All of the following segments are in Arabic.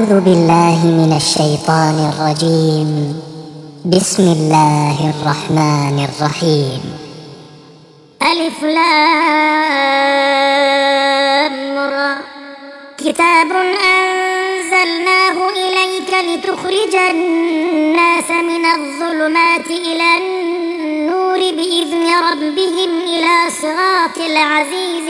أعوذ بالله من الشيطان الرجيم. بسم الله الرحمن الرحيم. ألف لام را. كتاب أنزلناه إليك لتخرج الناس من الظلمات إلى النور بإذن ربهم إلى صراط العزيز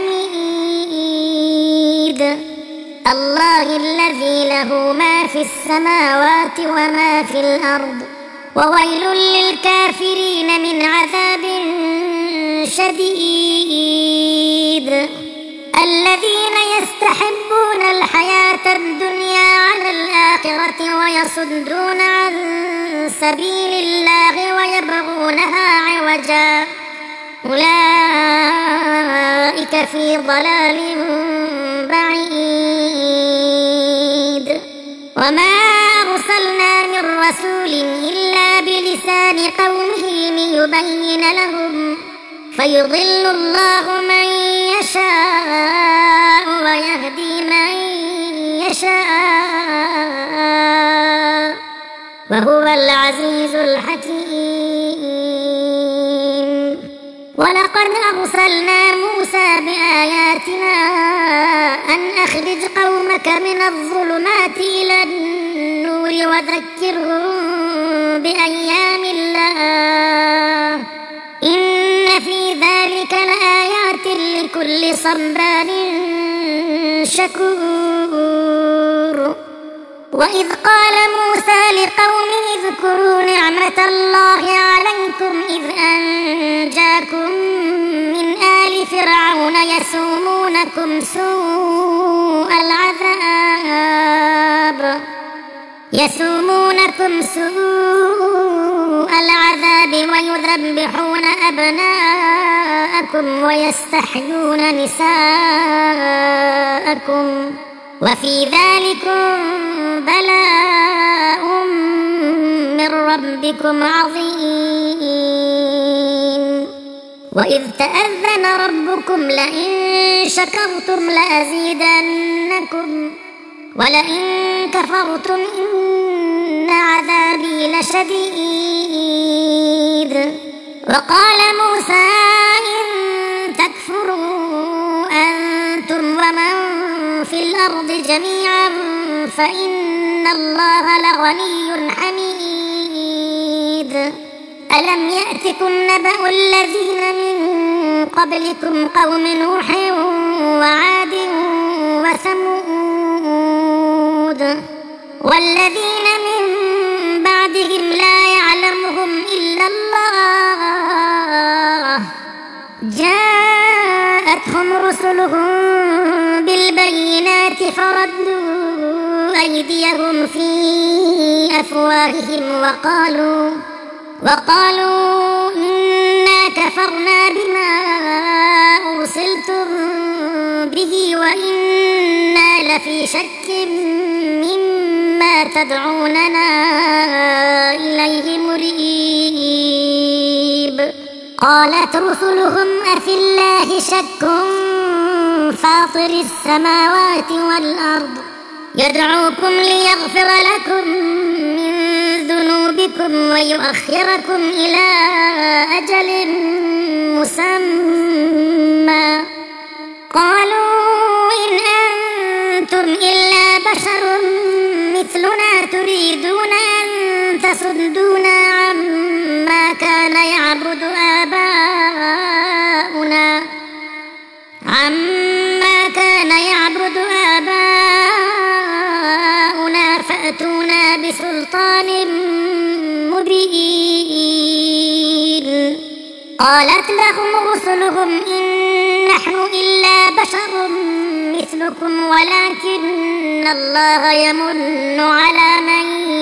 الحميد. الله الذي له ما في السماوات وما في الأرض، وويل للكافرين من عذاب شديد. الذين يستحبون الحياة الدنيا على الآخرة ويصدون عن سبيل الله ويبغونها عوجا، أولئك في ضلال بعيد. وما أرسلنا من رسول إلا بلسان قومه ليبين لهم، فيضل الله من يشاء ويهدي من يشاء، وهو العزيز الحكيم. ولقد أرسلنا موسى بآياتنا أن أخرج قومك من الظلمات إلى النور وذكرهم بأيام الله، إن في ذلك لآيات لكل صبار شكور. وإذ قال موسى لقومه اذكروا نعمة الله عليكم إذ أنجاكم من آل فرعون يسومونكم سوء العذاب ويذبحون أبناءكم ويستحيون نساءكم، وفي ذلكم بلاء من ربكم عظيم. وإذ تأذن ربكم لئن شكرتم لأزيدنكم ولئن كفرتم إن عذابي لشديد. وقال موسى إن تكفروا أنتم ومن في الأرض جميعا فإن الله لغني حميد. ألم يأتكم نبأ الذين من قبلكم قوم نوح وعاد وثمود والذين من بعدهم لا يعلمهم إلا الله، جاءتهم رسلهم بالبينات فردوا أيديهم في أفواههم وقالوا إنا كفرنا بما أرسلتم به وإنا لفي شك مما تدعوننا إليه مريب. قالت رسلهم أفي الله شك فاطر السماوات والأرض يدعوكم ليغفر لكم من ذنوبكم ويؤخركم إلى أجل مسمى، قالوا إن أنتم إلا بشر مثلنا تريدون أن تصدونا عما كان يعبد آباؤنا فأتونا بسلطان مبين. قالت لهم رسلهم إن نحن إلا بشر مثلكم ولكن الله يمن على من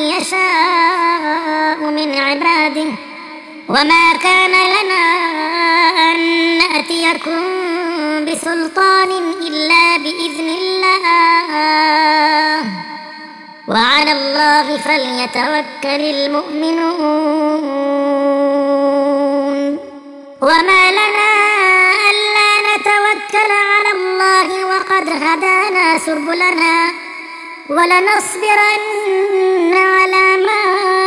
يشاء من عباده، وما كان لنا أن نأتيكم بسلطان إلا بإذن الله، وعلى الله فليتوكل المؤمنون. وما لنا ألا نتوكل على الله وقد هدانا سبلنا ولنصبرن على ما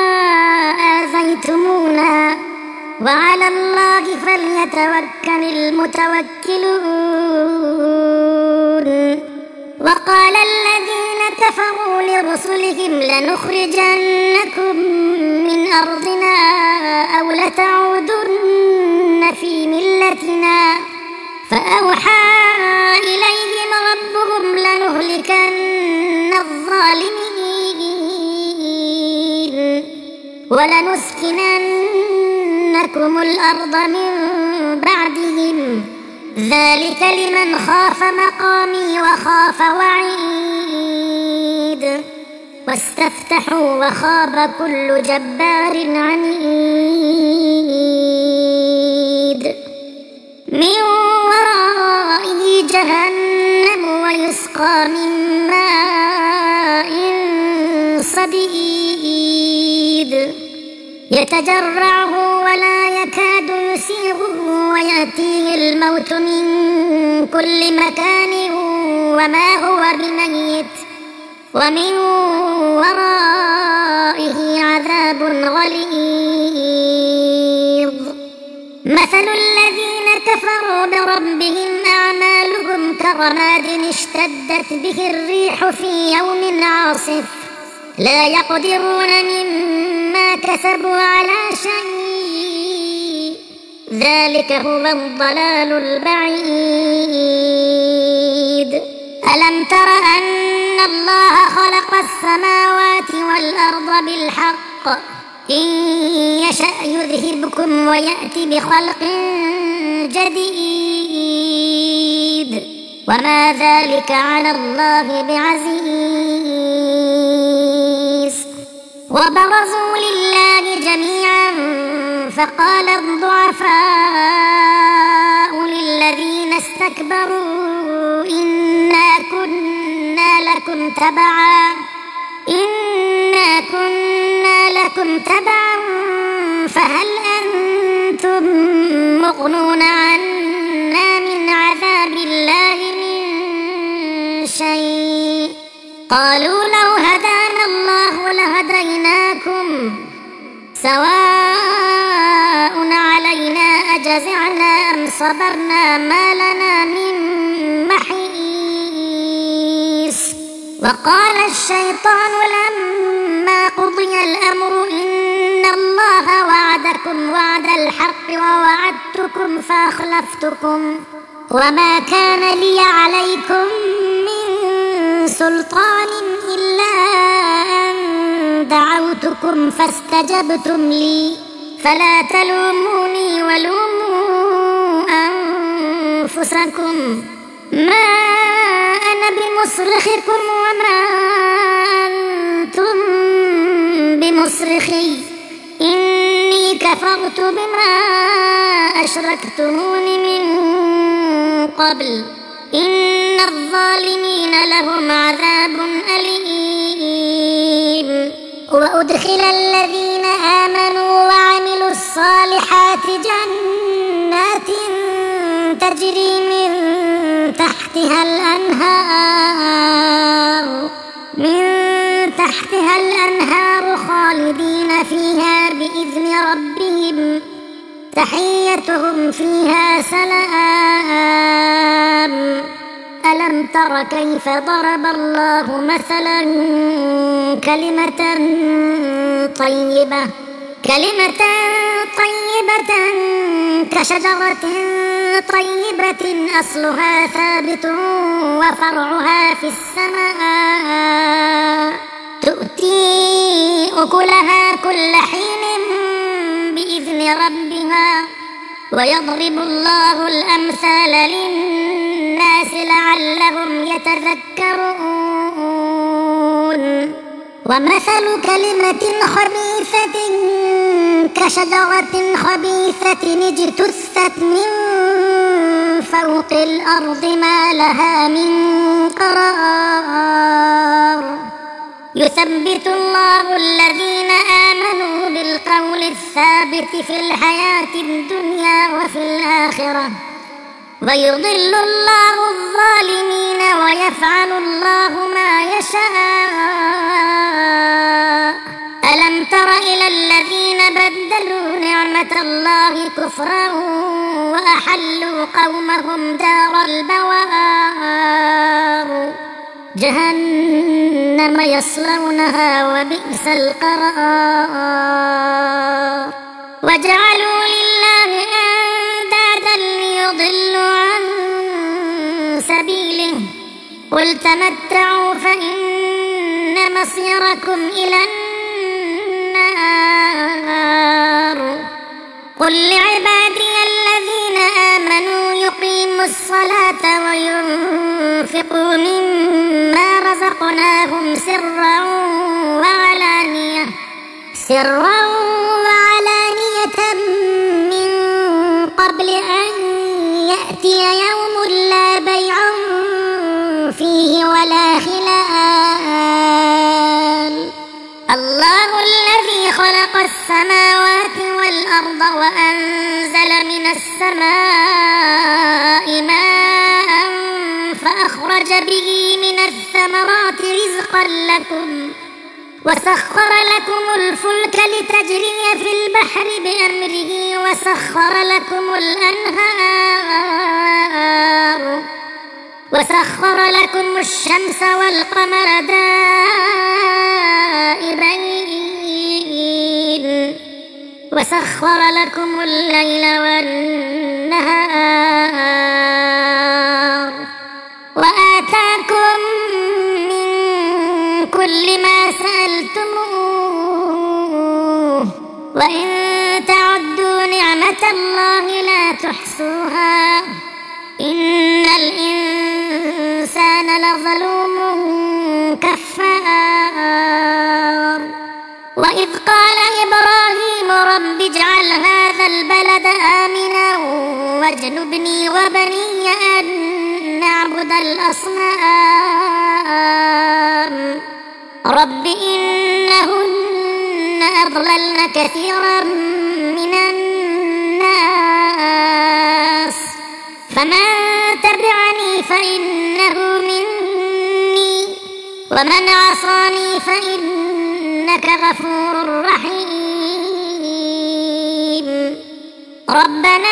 آذيتمونا وعلى الله فليتوكل المتوكلون. وقال الذين كفروا لرسلهم لنخرجنكم من أرضنا أو لتعودن في ملتنا فأوحى إليهم ربهم لنهلكن الظالمين ولنسكننكم الأرض من بعدهم ذلك لمن خاف مقامي وخاف وعيد. واستفتحوا وخاب كل جبار عنيد من ورائه جهنم ويسقى من ماء صديد يتجرعه ولا يكاد يسيغه ويأتيه الموت من كل مكان وما هو بميت ومن ورائه عذاب غليظ. مثل الذين كفروا بربهم أعمالهم كرماد اشتدت به الريح في يوم عاصف لا يقدرون مما كسبوا على شيء ذلك هو الضلال البعيد. ألم تر أن الله خلق السماوات والأرض بالحق إن يشأ يذهبكم ويأتي بخلق جديد وما ذلك على الله بعزيز. وبرزوا لله جميعا فقال الضعفاء للذين استكبروا إنا كنا لكم تبعا فهل أنتم مغنون عنا من عذاب الله من شيء قالوا لو هدانا الله لهديناكم سواء علينا أجزعنا أم صبرنا ما لنا من محيص. وقال الشيطان لما قضي الأمر إن الله وعدكم وعد الحق ووعدتكم فأخلفتكم وما كان لي عليكم من سلطان إلا أن دعوتكم فاستجبتم لي فلا تلوموني ولوموا أنفسكم ما أنا بمصرخكم وما أنتم بمصرخي إني كفرت بما أشركتمون من قبل إن الظالمين لهم عذاب أليم. وأدخل الذين آمنوا وعملوا الصالحات جنات تجري من تحتها الأنهار خالدين فيها بإذن ربهم تحيتهم فيها سلام. ألم تر كيف ضرب الله مثلا كلمة طيبة كشجرة طيبة أصلها ثابت وفرعها في السماء تؤتي أكلها كل حين بإذن ربها ويضرب الله الأمثال للناس لعلهم يتذكرون. ومثل كلمة خبيثة كشجرة خبيثة اجتثت من فوق الأرض ما لها من قرار يثبت الله الذين آمنوا بالقول الثابت في الحياة الدنيا وفي الآخرة ويضل الله الظالمين ويفعل الله ما يشاء. نعمة الله كفرا وأحلوا قومهم دار البوار جهنم يصلونها وبئس القرار وجعلوا لله أندادا ليضلوا عن سبيله قل تمتعوا فإن مصيركم إلى النار قل لعبادي الذين آمنوا يقيموا الصلاة وينفقوا مما رزقناهم سرا وعلانية من قبل أن يأتي يوم لا بيع فيه ولا خلال الله الذي خلق السماوات والأرض وأنزل من السماء ماء فأخرج به من الثمرات رزقا لكم وسخر لكم الفلك لتجري في البحر بأمره وسخر لكم الشمس والقمر دائبين وسخر لكم الليل والنهار وآتاكم من كل ما سألتموه وإن تعدوا نعمة الله لا تحصوها إن الإنسان لظلوم كفار وإذ قال إبراهيم رب اجعل هذا البلد آمنا واجنبني وبني أن نعبد الأصنام رب إنهن أضللن كثيرا من الناس فمن تبعني فإنه مني ومن عصاني فإنك غفور رحيم ربنا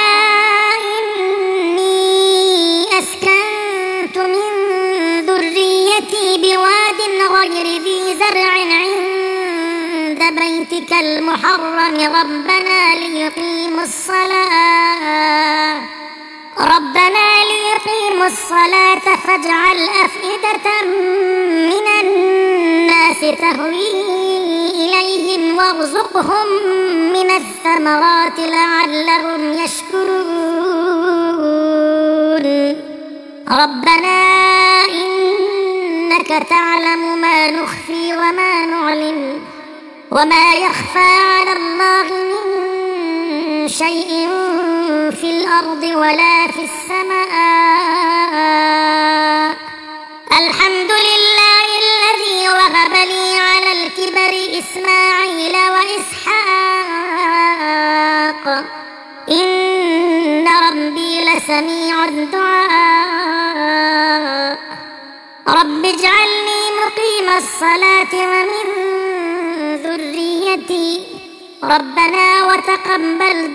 إني أسكنت من ذريتي بواد غير ذي زرع عند بيتك المحرم ربنا ليقيموا الصلاة فاجعل أفئدة من الناس تهوي إليهم وارزقهم من الثمرات لعلهم يشكرون ربنا إنك تعلم ما نخفي وما نعلن وما يخفى على الله من شيء في الأرض ولا في السماء الحمد لله الذي وهب لي على الكبر إسماعيل وإسحاق إن ربي لسميع الدعاء رب اجعلني مقيم الصلاة ومن ذريتي ربنا وتقبل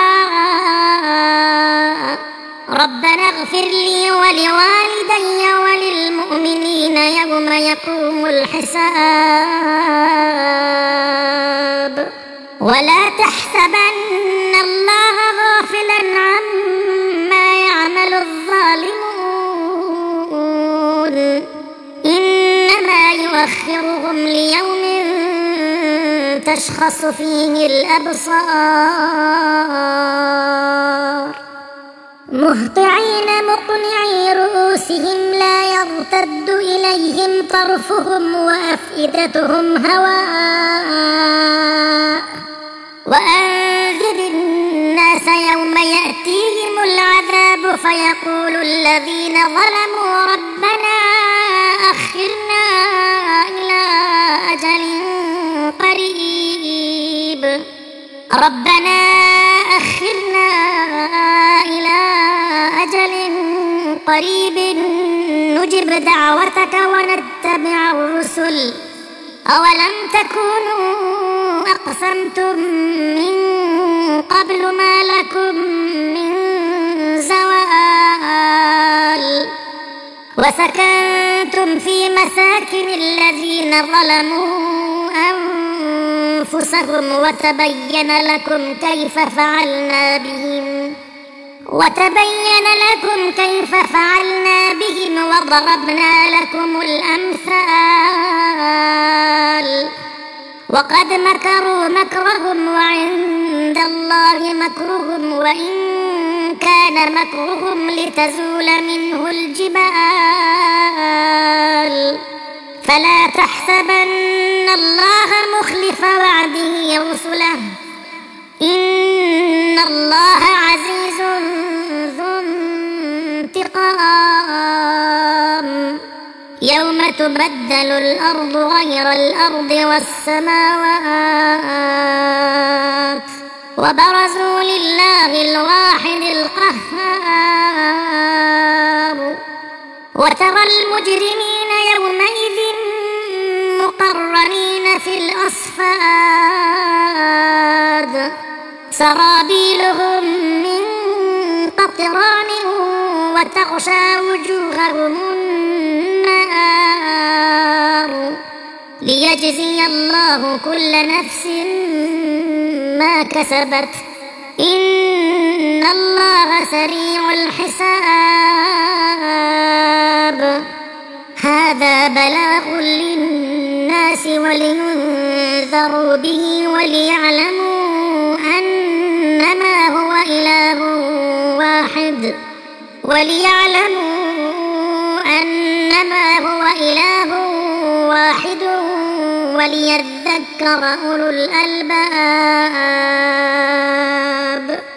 دعاء ربنا اغفر لي ولوالدي وللمؤمنين يوم يقوم الحساب ولا تحسبن الله غافلا عما يعمل الظالمون إنما يؤخرهم ليوم تشخص فيه الأبصار مهطعين مقنعي رؤوسهم لا يرتد إليهم طرفهم وأفئدتهم هواء وأنذر الناس يوم يأتيهم العذاب فيقول الذين ظلموا ربنا أخرنا إلى أجل قريب ربنا أخرنا إلى أجل قريب نجب دعوتك ونتبع الرسل أولم تكونوا أقسمتم من قبل ما لكم من زوال وسكنتم في مساكن الذين ظلموا أنفسهم وتبين لكم كيف فعلنا بهم وضربنا لكم الأمثال وقد مكروا مكرهم وعند الله مكرهم وإن كان مكرهم لتزول منه الجبال فلا تحسبن الله مخلف وعده رسله إن الله عزيز ذو انتقام يوم تبدل الأرض غير الأرض والسماوات وبرزوا لله الواحد القهار وترى المجرمين يومئذ مقرنين في الأصفاد سرابيلهم من قطران وتغشى وجوههم النار ليجزي الله كل نفس ما كسبت إن الله سريع الحساب هذا بلاغ للناس ولينذروا به وليعلموا أنما هو إله واحد وليذكر أولو الألباب.